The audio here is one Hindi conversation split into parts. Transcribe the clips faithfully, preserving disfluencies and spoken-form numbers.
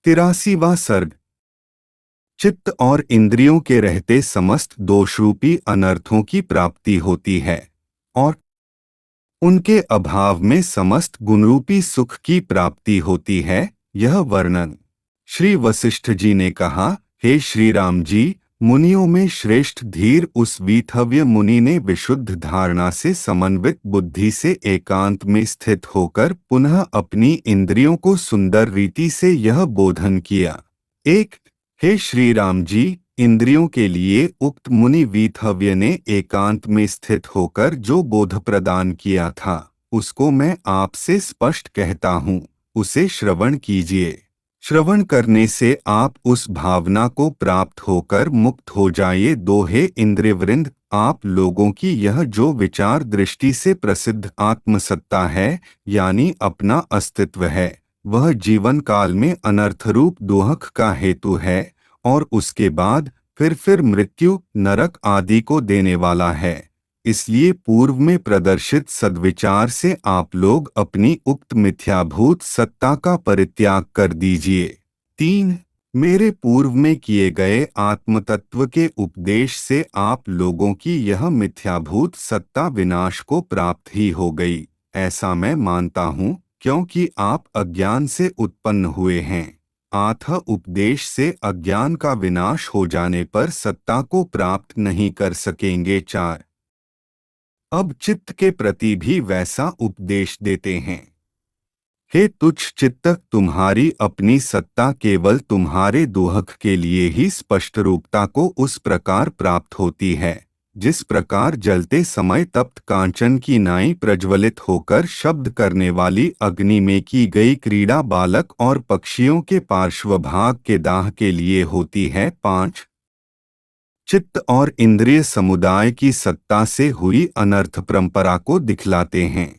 तिरासीवां सर्ग। चित्त और इंद्रियों के रहते समस्त दोषरूपी अनर्थों की प्राप्ति होती है और उनके अभाव में समस्त गुणरूपी सुख की प्राप्ति होती है। यह वर्णन श्री वशिष्ठ जी ने कहा, हे श्री राम जी, मुनियों में श्रेष्ठ धीर उस वीतव्य मुनि ने विशुद्ध धारणा से समन्वित बुद्धि से एकांत में स्थित होकर पुनः अपनी इंद्रियों को सुंदर रीति से यह बोधन किया। एक, हे श्री राम जी, इंद्रियों के लिए उक्त मुनि वीतव्य ने एकांत में स्थित होकर जो बोध प्रदान किया था उसको मैं आपसे स्पष्ट कहता हूँ, उसे श्रवण कीजिए। श्रवण करने से आप उस भावना को प्राप्त होकर मुक्त हो जाइए। दोहे इंद्रियवृंद, आप लोगों की यह जो विचार दृष्टि से प्रसिद्ध आत्मसत्ता है यानी अपना अस्तित्व है, वह जीवन काल में अनर्थरूप दुख का हेतु है और उसके बाद फिर फिर मृत्यु, नरक आदि को देने वाला है। इसलिए पूर्व में प्रदर्शित सद्विचार से आप लोग अपनी उक्त मिथ्याभूत सत्ता का परित्याग कर दीजिए। तीन, मेरे पूर्व में किए गए आत्मतत्व के उपदेश से आप लोगों की यह मिथ्याभूत सत्ता विनाश को प्राप्त ही हो गई, ऐसा मैं मानता हूँ, क्योंकि आप अज्ञान से उत्पन्न हुए हैं। आठ, उपदेश से अज्ञान का विनाश हो जाने पर सत्ता को प्राप्त नहीं कर सकेंगे। चार, अब चित्त के प्रति भी वैसा उपदेश देते हैं। हे तुच्छ चित्त, तुम्हारी अपनी सत्ता केवल तुम्हारे दुख के लिए ही स्पष्ट रूपता को उस प्रकार प्राप्त होती है जिस प्रकार जलते समय तप्त कांचन की नाई प्रज्वलित होकर शब्द करने वाली अग्नि में की गई क्रीड़ा बालक और पक्षियों के पार्श्वभाग के दाह के लिए होती है। पाँच, चित्त और इंद्रिय समुदाय की सत्ता से हुई अनर्थ परंपरा को दिखलाते हैं।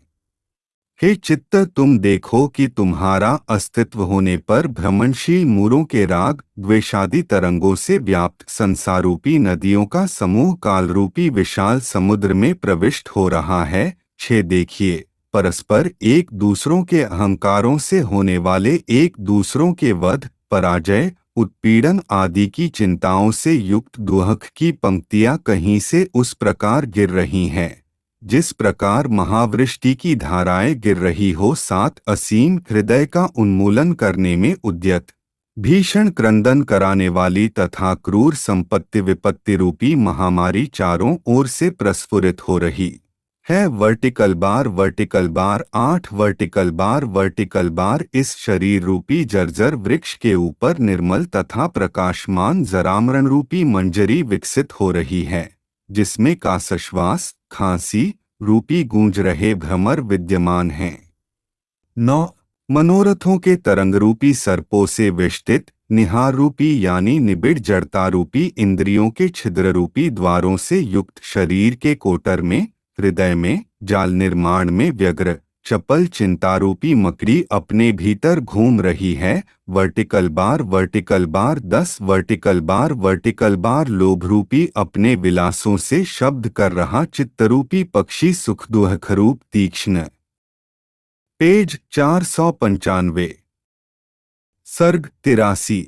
हे चित्त, तुम देखो कि तुम्हारा अस्तित्व होने पर भ्रमणशील मूरों के राग द्वेषादि तरंगों से व्याप्त संसारूपी नदियों का समूह कालरूपी विशाल समुद्र में प्रविष्ट हो रहा है। छह, देखिए, परस्पर एक दूसरों के अहंकारों से होने वाले एक दूसरों के वध, पराजय, उत्पीड़न आदि की चिंताओं से युक्त दुख की पंक्तियां कहीं से उस प्रकार गिर रही हैं जिस प्रकार महावृष्टि की धाराएं गिर रही हो। सात, असीम हृदय का उन्मूलन करने में उद्यत, भीषण क्रंदन कराने वाली तथा क्रूर संपत्ति विपत्ति रूपी महामारी चारों ओर से प्रस्फुरित हो रही है। वर्टिकल बार वर्टिकल बार आठ, वर्टिकल बार वर्टिकल बार इस शरीर रूपी जर्जर वृक्ष के ऊपर निर्मल तथा प्रकाशमान जरामरण रूपी मंजरी विकसित हो रही है जिसमें काशश्वास खांसी रूपी गूंज रहे भ्रमर विद्यमान हैं। नौ, मनोरथों के तरंग रूपी सर्पों से वेष्टित निहार रूपी यानी निबिड़ जड़ता रूपी इंद्रियों के छिद्र रूपी द्वारों से युक्त शरीर के कोटर में, हृदय में, जाल निर्माण में व्यग्र चपल चिंतारूपी मकड़ी अपने भीतर घूम रही है। वर्टिकल बार वर्टिकल बार दस, वर्टिकल बार वर्टिकल बार लोभरूपी अपने विलासों से शब्द कर रहा चित्तरूपी पक्षी सुख दुखरूप तीक्ष्ण। पेज चार सौ पंचानवे। सर्ग तिरासी।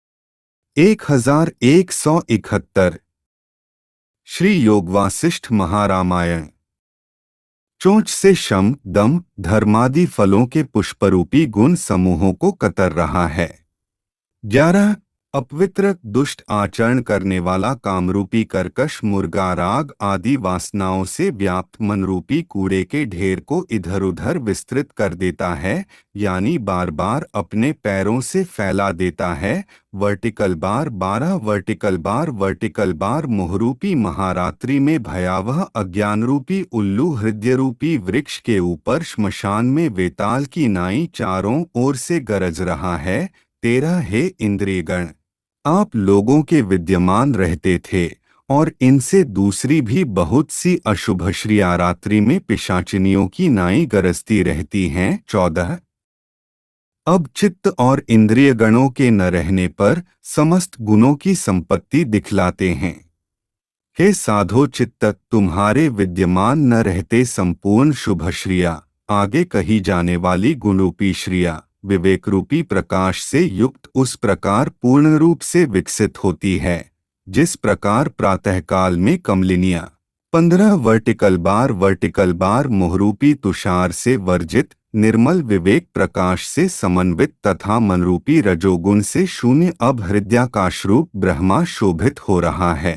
एक हजार एक सौ इकहत्तर। श्री योगवासिष्ठ महारामायण। चोंच से शम, दम, धर्मादि फलों के पुष्परूपी गुण समूहों को कतर रहा है। ग्यारह, अपवित्र दुष्ट आचरण करने वाला कामरूपी कर्कश मुर्गा राग आदि वासनाओं से व्याप्त मनरूपी कूड़े के ढेर को इधर उधर विस्तृत कर देता है यानी बार बार अपने पैरों से फैला देता है। वर्टिकल बार बारह, वर्टिकल बार वर्टिकल बार मोहरूपी महारात्रि में भयावह अज्ञानरूपी उल्लू हृदय रूपी वृक्ष के ऊपर श्मशान में वेताल की नाई चारों ओर से गरज रहा है। तेरह, हे इंद्रियगण, आप लोगों के विद्यमान रहते थे और इनसे दूसरी भी बहुत सी अशुभ श्रिया रात्रि में पिशाचिनियों की नाई गरजती रहती हैं। चौदह, अब चित्त और इंद्रिय गणों के न रहने पर समस्त गुणों की संपत्ति दिखलाते हैं। हे साधो चित्त, तुम्हारे विद्यमान न रहते संपूर्ण शुभ श्रिया, आगे कही जाने वाली गुणरूपी श्रिया, विवेक रूपी प्रकाश से युक्त उस प्रकार पूर्ण रूप से विकसित होती है जिस प्रकार प्रातःकाल में कमलिनियाँ पंद्रह वर्टिकल बार वर्टिकल बार मोहरूपी तुषार से वर्जित निर्मल विवेक प्रकाश से समन्वित तथा मनरूपी रजोगुण से शून्य अब हृदयाकाशरूप ब्रह्मा शोभित हो रहा है।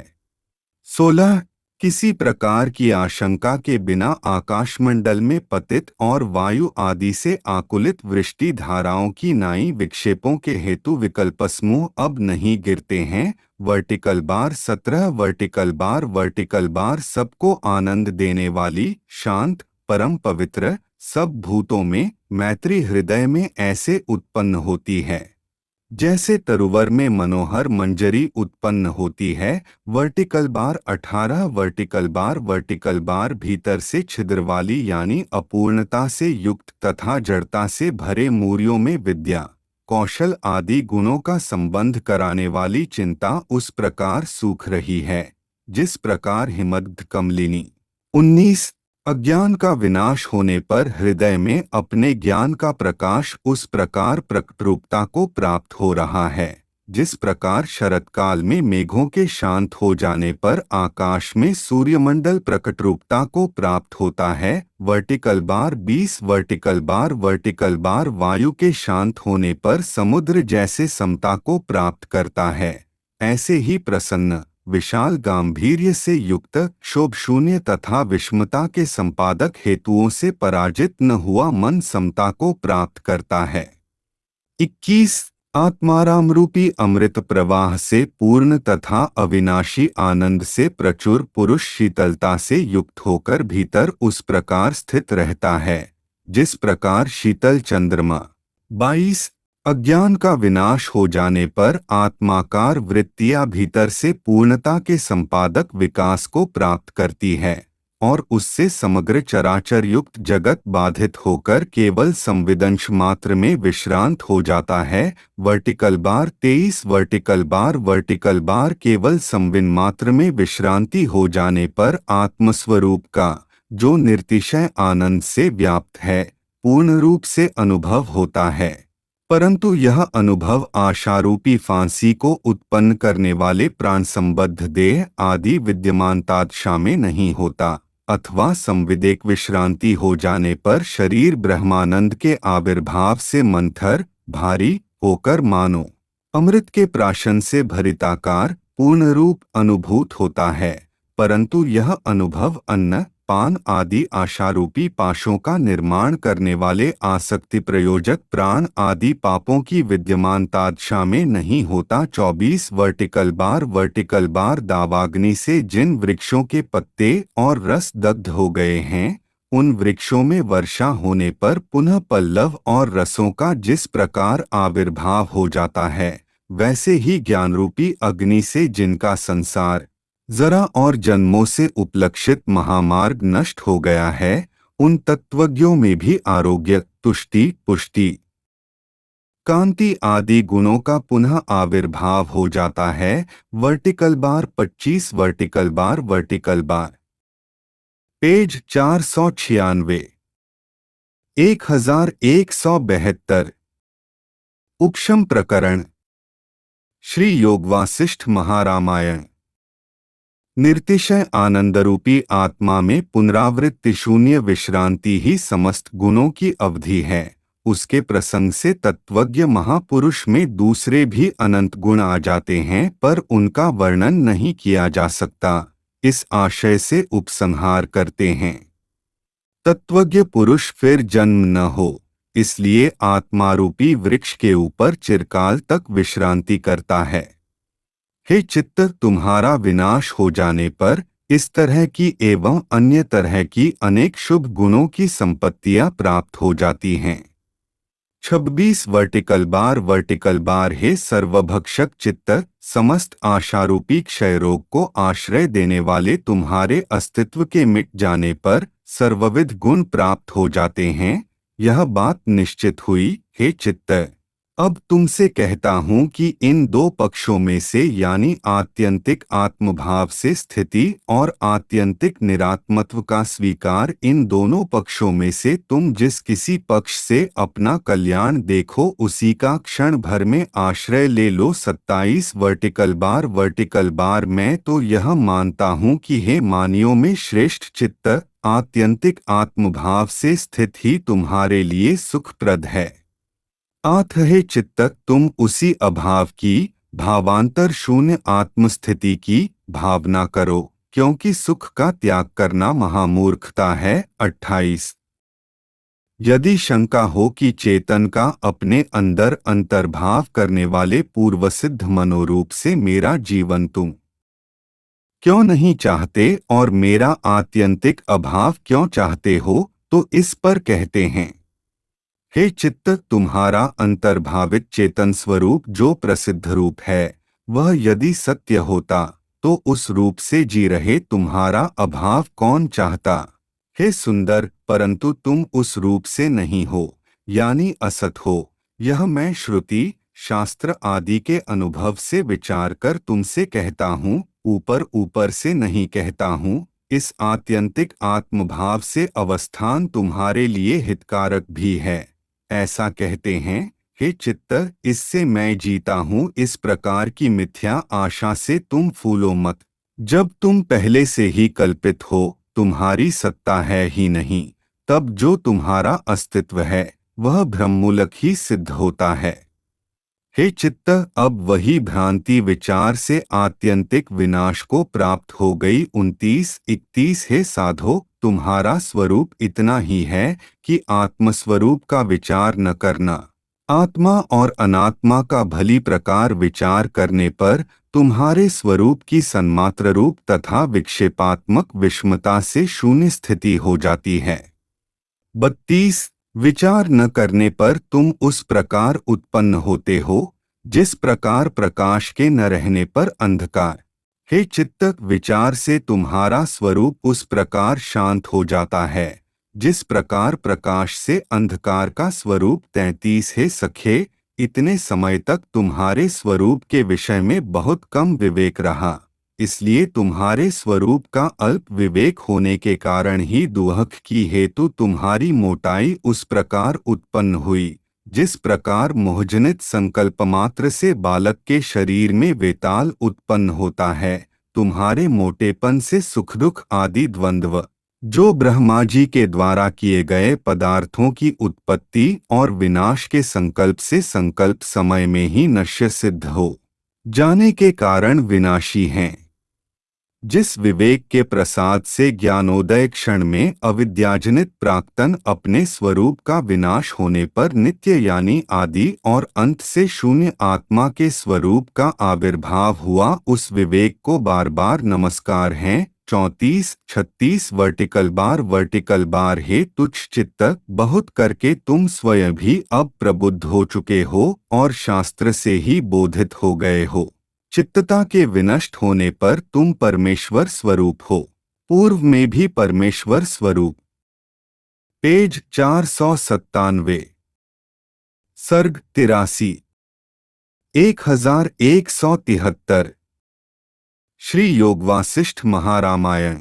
सोलह किसी प्रकार की आशंका के बिना आकाशमंडल में पतित और वायु आदि से आकुलित वृष्टि धाराओं की नाई विक्षेपों के हेतु विकल्प समूह अब नहीं गिरते हैं। वर्टिकल बार सत्रह वर्टिकल बार वर्टिकल बार सबको आनंद देने वाली शांत परम पवित्र सब भूतों में मैत्री हृदय में ऐसे उत्पन्न होती है जैसे तरुवर में मनोहर मंजरी उत्पन्न होती है। वर्टिकल बार अठारह वर्टिकल बार वर्टिकल बार भीतर से छिद्र वाली यानी अपूर्णता से युक्त तथा जड़ता से भरे मूर्यों में विद्या कौशल आदि गुणों का संबंध कराने वाली चिंता उस प्रकार सूख रही है जिस प्रकार हिमग्ध कमलिनी। उन्नीस अज्ञान का विनाश होने पर हृदय में अपने ज्ञान का प्रकाश उस प्रकार प्रकट रूपता को प्राप्त हो रहा है जिस प्रकार शरतकाल में मेघों के शांत हो जाने पर आकाश में सूर्यमंडल प्रकट रूपता को प्राप्त होता है। वर्टिकल बार बीस वर्टिकल बार वर्टिकल बार वायु के शांत होने पर समुद्र जैसे समता को प्राप्त करता है ऐसे ही प्रसन्न विशाल गांभीर्य से युक्त क्षोभ शून्य तथा विषमता के संपादक हेतुओं से पराजित न हुआ मन समता को प्राप्त करता है। इक्कीस आत्माराम रूपी अमृत प्रवाह से पूर्ण तथा अविनाशी आनंद से प्रचुर पुरुष शीतलता से युक्त होकर भीतर उस प्रकार स्थित रहता है जिस प्रकार शीतल चंद्रमा। बाईस अज्ञान का विनाश हो जाने पर आत्माकार वृत्तियां भीतर से पूर्णता के संपादक विकास को प्राप्त करती है और उससे समग्र चराचर युक्त जगत बाधित होकर केवल संविदंश मात्र में विश्रांत हो जाता है। वर्टिकल बार तेईस वर्टिकल बार वर्टिकल बार केवल संविन मात्र में विश्रांति हो जाने पर आत्मस्वरूप का जो निर्तिशय आनंद से व्याप्त है पूर्ण रूप से अनुभव होता है परंतु यह अनुभव आशारूपी फांसी को उत्पन्न करने वाले प्राण संबद्ध देह आदि विद्यमानतादशा में नहीं होता अथवा संविदेक विश्रांति हो जाने पर शरीर ब्रह्मानंद के आविर्भाव से मंथर भारी होकर मानो अमृत के प्राशन से भरिताकार पूर्ण रूप अनुभूत होता है परंतु यह अनुभव अन्न पान आदि आशारूपी पाशों का निर्माण करने वाले आसक्ति प्रयोजक प्राण आदि पापों की विद्यमानतादशा में नहीं होता। चौबीस वर्टिकल बार वर्टिकल बार दावाग्नि से जिन वृक्षों के पत्ते और रस दग्ध हो गए हैं उन वृक्षों में वर्षा होने पर पुनः पल्लव और रसों का जिस प्रकार आविर्भाव हो जाता है वैसे ही ज्ञानरूपी अग्नि से जिनका संसार जरा और जन्मों से उपलक्षित महामार्ग नष्ट हो गया है उन तत्वज्ञों में भी आरोग्य तुष्टि पुष्टि कांति आदि गुणों का पुनः आविर्भाव हो जाता है। वर्टिकल बार पच्चीस vertical bar vertical bar page चार सौ छियानवे एक हजार एक सौ बहत्तर उपशम प्रकरण श्री योग वासिष्ठ महारामायण। निर्तिशय आनंदरूपी आत्मा में पुनरावृत्ति शून्य विश्रांति ही समस्त गुणों की अवधि है। उसके प्रसंग से तत्वज्ञ महापुरुष में दूसरे भी अनंत गुण आ जाते हैं पर उनका वर्णन नहीं किया जा सकता इस आशय से उपसंहार करते हैं। तत्वज्ञ पुरुष फिर जन्म न हो इसलिए आत्मारूपी वृक्ष के ऊपर चिरकाल तक विश्रांति करता है। हे चित्त तुम्हारा विनाश हो जाने पर इस तरह की एवं अन्य तरह की अनेक शुभ गुणों की संपत्तियां प्राप्त हो जाती हैं। छब्बीस वर्टिकल बार वर्टिकल बार हे सर्वभक्षक चित्त समस्त आशारूपी क्षय रोग को आश्रय देने वाले तुम्हारे अस्तित्व के मिट जाने पर सर्वविध गुण प्राप्त हो जाते हैं। यह बात निश्चित हुई हे चित्त। अब तुमसे कहता हूँ कि इन दो पक्षों में से यानी आत्यंतिक आत्मभाव से स्थिति और आत्यंतिक निरात्मत्व का स्वीकार, इन दोनों पक्षों में से तुम जिस किसी पक्ष से अपना कल्याण देखो उसी का क्षण भर में आश्रय ले लो। सत्ताईस वर्टिकल बार वर्टिकल बार मैं तो यह मानता हूँ कि हे मानियों में श्रेष्ठ चित्त, आत्यंतिक आत्मभाव से स्थित ही तुम्हारे लिए सुखप्रद है। आथ हे चित्त, तुम उसी अभाव की, भावांतर शून्य आत्मस्थिति की भावना करो, क्योंकि सुख का त्याग करना महामूर्खता है। अट्ठाईस यदि शंका हो कि चेतन का अपने अंदर अंतर्भाव करने वाले पूर्वसिद्ध मनोरूप से मेरा जीवन तुम क्यों नहीं चाहते और मेरा आत्यंतिक अभाव क्यों चाहते हो, तो इस पर कहते हैं, हे चित्त, तुम्हारा अंतर्भावित चेतन स्वरूप जो प्रसिद्ध रूप है, वह यदि सत्य होता तो उस रूप से जी रहे तुम्हारा अभाव कौन चाहता। हे सुंदर, परंतु तुम उस रूप से नहीं हो, यानी असत हो। यह मैं श्रुति शास्त्र आदि के अनुभव से विचार कर तुमसे कहता हूँ, ऊपर ऊपर से नहीं कहता हूँ। इस आत्यंतिक आत्मभाव से अवस्थान तुम्हारे लिए हितकारक भी है। ऐसा कहते हैं, हे चित्त, इससे मैं जीता हूँ, इस प्रकार की मिथ्या आशा से तुम फूलो मत। जब तुम पहले से ही कल्पित हो, तुम्हारी सत्ता है ही नहीं, तब जो तुम्हारा अस्तित्व है वह भ्रममूलक ही सिद्ध होता है। हे चित्त, अब वही भ्रांति विचार से आत्यंतिक विनाश को प्राप्त हो गई। उनतीस इकतीस हे साधो, तुम्हारा स्वरूप इतना ही है कि आत्मस्वरूप का विचार न करना। आत्मा और अनात्मा का भली प्रकार विचार करने पर तुम्हारे स्वरूप की सन्मात्र रूप तथा विक्षेपात्मक विषमता से शून्य स्थिति हो जाती है। बत्तीस विचार न करने पर तुम उस प्रकार उत्पन्न होते हो जिस प्रकार प्रकाश के न रहने पर अंधकार। हे चित्त, विचार से तुम्हारा स्वरूप उस प्रकार शांत हो जाता है जिस प्रकार प्रकाश से अंधकार का स्वरूप। तैंतीस हे सखे, इतने समय तक तुम्हारे स्वरूप के विषय में बहुत कम विवेक रहा, इसलिए तुम्हारे स्वरूप का अल्प विवेक होने के कारण ही दुहक की हेतु तुम्हारी मोटाई उस प्रकार उत्पन्न हुई जिस प्रकार मोहजनित संकल्प मात्र से बालक के शरीर में वेताल उत्पन्न होता है। तुम्हारे मोटेपन से सुख दुख आदि द्वंद्व जो ब्रह्मा जी के द्वारा किए गए पदार्थों की उत्पत्ति और विनाश के संकल्प से संकल्प समय में ही नश्य सिद्ध हो जाने के कारण विनाशी हैं। जिस विवेक के प्रसाद से ज्ञानोदय क्षण में अविद्याजनित प्राक्तन अपने स्वरूप का विनाश होने पर नित्य यानी आदि और अंत से शून्य आत्मा के स्वरूप का आविर्भाव हुआ, उस विवेक को बार बार नमस्कार हैं। चौंतीस छत्तीस वर्टिकल बार वर्टिकल बार हे तुच्छ चित्त, बहुत करके तुम स्वयं भी अब प्रबुद्ध हो चुके हो और शास्त्र से ही बोधित हो गए हो। चित्तता के विनष्ट होने पर तुम परमेश्वर स्वरूप हो, पूर्व में भी परमेश्वर स्वरूप। पेज चार सौ सत्तानवे। सर्ग तिरासी एक हजार एक सौ तिहत्तर। श्री योगवासिष्ठ महारामायण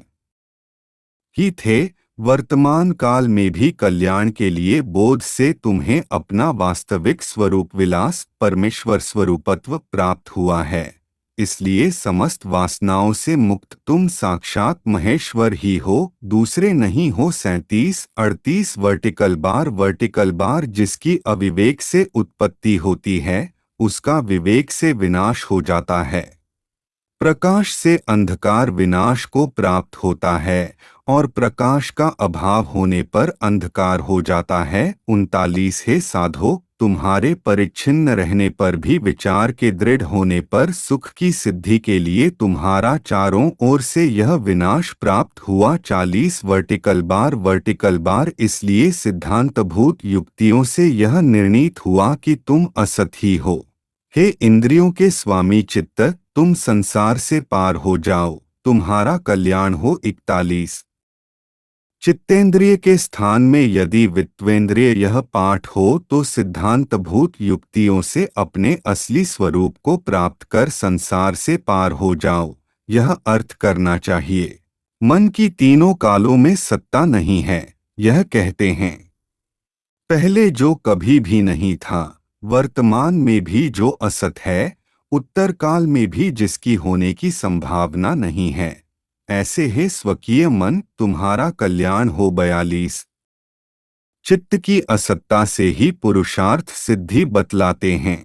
ही थे। वर्तमान काल में भी कल्याण के लिए बोध से तुम्हें अपना वास्तविक स्वरूप विलास परमेश्वर स्वरूपत्व प्राप्त हुआ है, इसलिए समस्त वासनाओं से मुक्त तुम साक्षात महेश्वर ही हो, दूसरे नहीं हो। सैंतीस अड़तीस वर्टिकल बार वर्टिकल बार जिसकी अविवेक से उत्पत्ति होती है उसका विवेक से विनाश हो जाता है। प्रकाश से अंधकार विनाश को प्राप्त होता है और प्रकाश का अभाव होने पर अंधकार हो जाता है। उनतालीस हे साधो, तुम्हारे परिच्छिन्न रहने पर भी विचार के दृढ़ होने पर सुख की सिद्धि के लिए तुम्हारा चारों ओर से यह विनाश प्राप्त हुआ। चालीस वर्टिकल बार वर्टिकल बार इसलिए सिद्धांतभूत युक्तियों से यह निर्णीत हुआ कि तुम असत ही हो। हे इंद्रियों के स्वामी चित्त, तुम संसार से पार हो जाओ, तुम्हारा कल्याण हो। इकतालीस चित्तेंद्रिय के स्थान में यदि वित्वेंद्रिय यह पाठ हो तो सिद्धांतभूत युक्तियों से अपने असली स्वरूप को प्राप्त कर संसार से पार हो जाओ, यह अर्थ करना चाहिए। मन की तीनों कालों में सत्ता नहीं है, यह कहते हैं। पहले जो कभी भी नहीं था, वर्तमान में भी जो असत है, उत्तर काल में भी जिसकी होने की संभावना नहीं है, ऐसे है स्वकीय मन तुम्हारा कल्याण हो। बयालीस चित्त की असत्ता से ही पुरुषार्थ सिद्धि बतलाते हैं।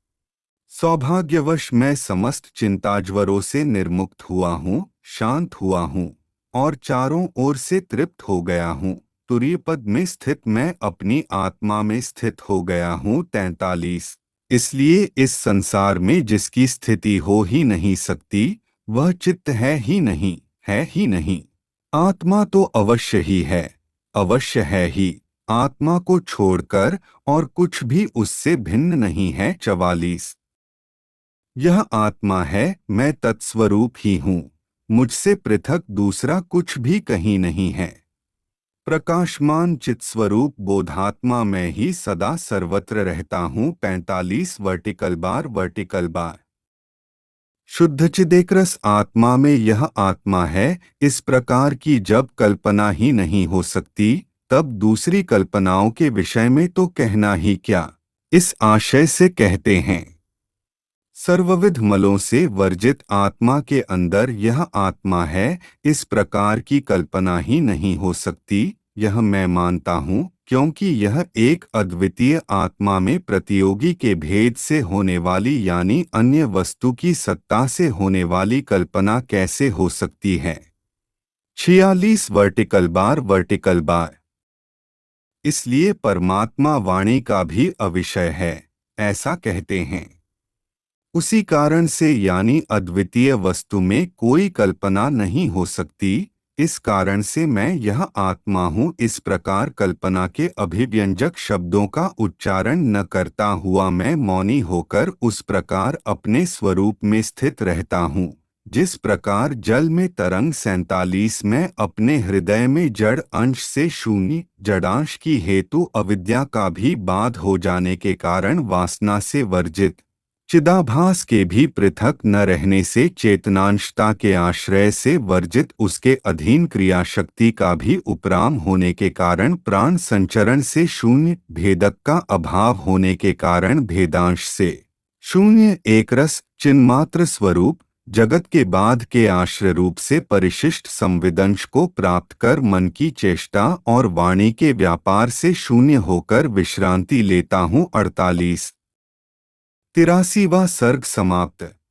सौभाग्यवश मैं समस्त चिंताज्वरों से निर्मुक्त हुआ हूँ, शांत हुआ हूँ और चारों ओर से तृप्त हो गया हूँ। तुरीय पद में स्थित मैं अपनी आत्मा में स्थित हो गया हूँ। तैंतालीस इसलिए इस संसार में जिसकी स्थिति हो ही नहीं सकती, वह चित्त है ही नहीं, है ही नहीं। आत्मा तो अवश्य ही है, अवश्य है ही, आत्मा को छोड़कर और कुछ भी उससे भिन्न नहीं है। चवालीस यह आत्मा है, मैं तत्स्वरूप ही हूँ, मुझसे पृथक दूसरा कुछ भी कहीं नहीं है। प्रकाशमान चित्स्वरूप बोधात्मा मैं ही सदा सर्वत्र रहता हूँ। पैंतालीस वर्टिकल बार वर्टिकल बार शुद्ध चिदेकरस आत्मा में यह आत्मा है, इस प्रकार की जब कल्पना ही नहीं हो सकती, तब दूसरी कल्पनाओं के विषय में तो कहना ही क्या। इस आशय से कहते हैं, सर्वविध मलों से वर्जित आत्मा के अंदर यह आत्मा है, इस प्रकार की कल्पना ही नहीं हो सकती, यह मैं मानता हूँ, क्योंकि यह एक अद्वितीय आत्मा में प्रतियोगी के भेद से होने वाली यानी अन्य वस्तु की सत्ता से होने वाली कल्पना कैसे हो सकती है। छियालीस वर्टिकल बार वर्टिकल बार इसलिए परमात्मा वाणी का भी अविषय है, ऐसा कहते हैं। उसी कारण से यानी अद्वितीय वस्तु में कोई कल्पना नहीं हो सकती, इस कारण से मैं यह आत्मा हूँ, इस प्रकार कल्पना के अभिव्यंजक शब्दों का उच्चारण न करता हुआ मैं मौनी होकर उस प्रकार अपने स्वरूप में स्थित रहता हूँ, जिस प्रकार जल में तरंग। सैंतालीस में अपने हृदय में जड़ अंश से शून्य जड़ांश की हेतु अविद्या का भी बाध हो जाने के कारण वासना से वर्जित चिदाभास के भी पृथक न रहने से चेतनांशता के आश्रय से वर्जित उसके अधीन क्रियाशक्ति का भी उपराम होने के कारण प्राण संचरण से शून्य भेदक का अभाव होने के कारण भेदांश से शून्य एकरस चिन्मात्र स्वरूप जगत के बाध के आश्रय रूप से परिशिष्ट संविदंश को प्राप्त कर मन की चेष्टा और वाणी के व्यापार से शून्य होकर विश्रांति लेता हूँ। अड़तालीस तिरासीवां सर्ग समाप्त।